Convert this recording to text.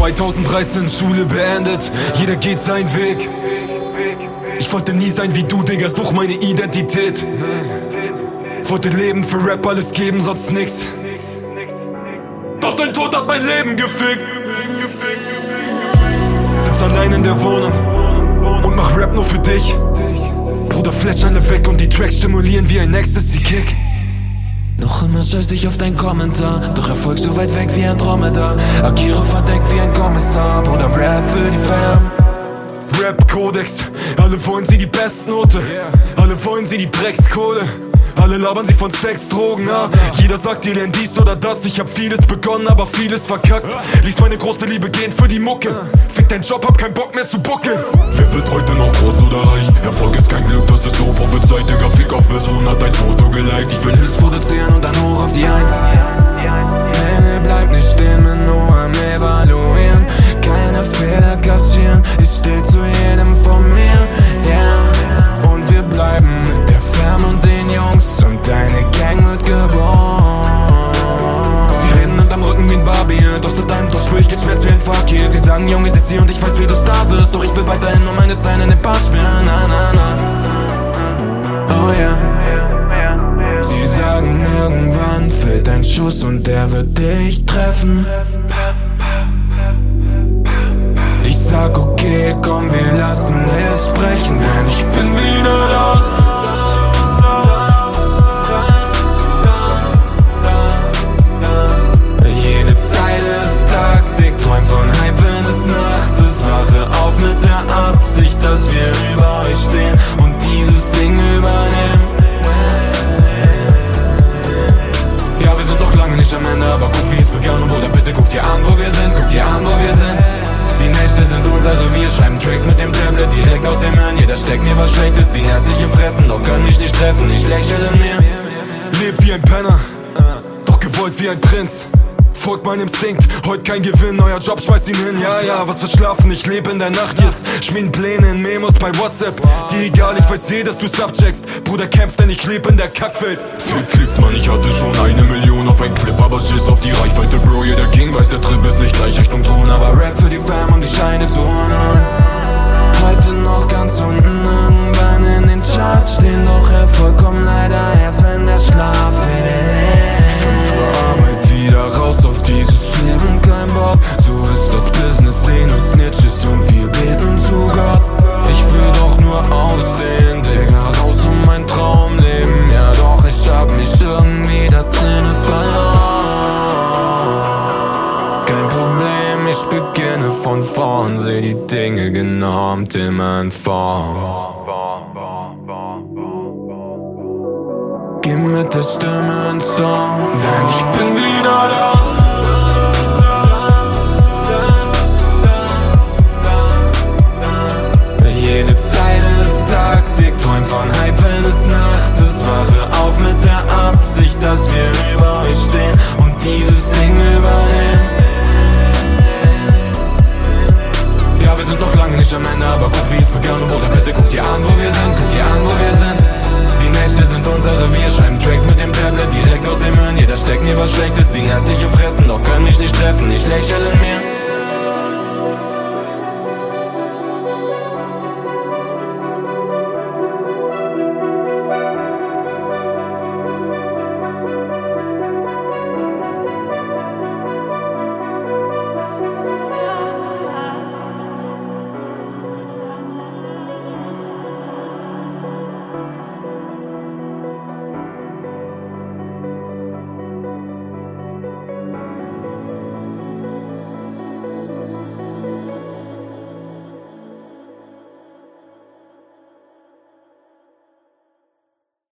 2013 Schule beendet, jeder geht seinen Weg. Ich wollte nie sein wie du, Digga, such meine Identität. Wollte leben, für Rap alles geben, sonst nix. Doch dein Tod hat mein Leben gefickt. Sitz allein in der Wohnung und mach Rap nur für dich. Bruder, flash alle weg und die Tracks stimulieren wie ein Ecstasy-Kick. Noch immer scheiß ich auf dein Kommentar, doch Erfolg so weit weg wie Andromeda. Agiere verdeckt wie ein Kommissar, Bruder, Rap für die Fam. Rap-Kodex, alle wollen sie die Bestnote, alle wollen sie die Dreckskohle. Alle labern sie von Sex, Drogen, ah. Jeder sagt dir denn dies oder das. Ich hab vieles begonnen, aber vieles verkackt. Ließ meine große Liebe gehen für die Mucke. Fick deinen Job, hab keinen Bock mehr zu buckeln. Wer wird heute noch groß oder reich? Erfolg ist kein Glück, das ist so prophezeit. Digga, Fick auf Person hat dein Foto geliked. Ich will Hits produzieren und dann hoch auf die Eins. Nee, bleib nicht stehen, bin nur am Evaluieren. Keine Fehler kassieren, ich steh zu jedem von mir, yeah. Und wir bleiben mit der Fam und den Jungs und deine Gang wird geboren. Sie reden hinterm Rücken wie ein Barbier, doch statt deinem Tod spür ich jetzt Schmerz wie ein Fakir. Sie sagen, Junge, das hier und ich weiß, wie du Star wirst, doch ich will weiterhin nur meine Zeilen in den Part spielen, na, na, na. Oh yeah. Sie sagen, irgendwann fällt ein Schuss und der wird dich treffen. Ich sag okay, komm, wir lassen jetzt sprechen, denn ich bin wieder da. Jede Zeile ist Taktik, träum von Hype, wenn es Nacht ist. Wache auf mit der Absicht, dass wir über euch stehen und dieses Ding übernehmen. Ja, wir sind noch lange nicht am Ende, aber guck, wie es begann. Und Bruder, bitte guck dir an, wo wir sind, guck dir an, wo wir sind. Die Nächte sind unser Revier, schreiben Tracks mit dem Tablet direkt aus dem Hirn. Jeder steckt mir was Schlechtes, ziehen herzliche Fressen, doch können mich nicht treffen, ich lächle in mir. Leb wie ein Penner, doch gewollt wie ein Prinz. Folgt meinem Instinkt, heute kein Gewinn, neuer Job schmeißt ihn hin. Ja, ja, was für Schlafen, ich lebe in der Nacht jetzt. Schmieden Pläne in Memos bei WhatsApp. Die egal, ich weiß dass du subcheckst. Bruder kämpft, denn ich lebe in der Kackwelt. Fick Klicks, Mann, ich hatte schon 1 Million auf ein Clip, aber schiss auf die Reichweite, Bro. Jeder King weiß, der Trip ist nicht gleich Richtung Thron, aber Rap für die Fam, um die Scheine zu holen. Heute noch ganz unten, irgendwann in den Charts stehen, doch Erfolg kommt leider erst, wenn der Schlaf fällt. 5 Uhr Arbeit, wieder raus auf dieses Leben, kein Bock, so ist das Business, sehen nur Snitches und wir beten zu Gott. Ich will doch nur ausdehnen, Digga, raus um mein Traumleben. Ja doch, ich hab mich irgendwie da drinnen verloren. Kein Problem, ich beginne von vorn, seh die Dinge genormt immer in Form. Geh mit der Stimme ins Song, denn ich bin wieder da. Jede Zeile ist Taktik, träum von Hype, wenn es Nacht ist. Wache auf mit der Absicht, dass wir über euch stehen und dieses Ding übernehmen. Ja, wir sind noch lange nicht am Ende, aber guck, wie es begann. Und Bruder, bitte guck dir an, wo wir sind, guck dir an, wo wir sind. Die Nächte sind unser Revier, schreiben Tracks mit dem Tablet direkt aus dem Hirn. Jeder steckt mir was Schlechtes, ziehen herzliche Fressen, doch können mich nicht treffen, ich lächle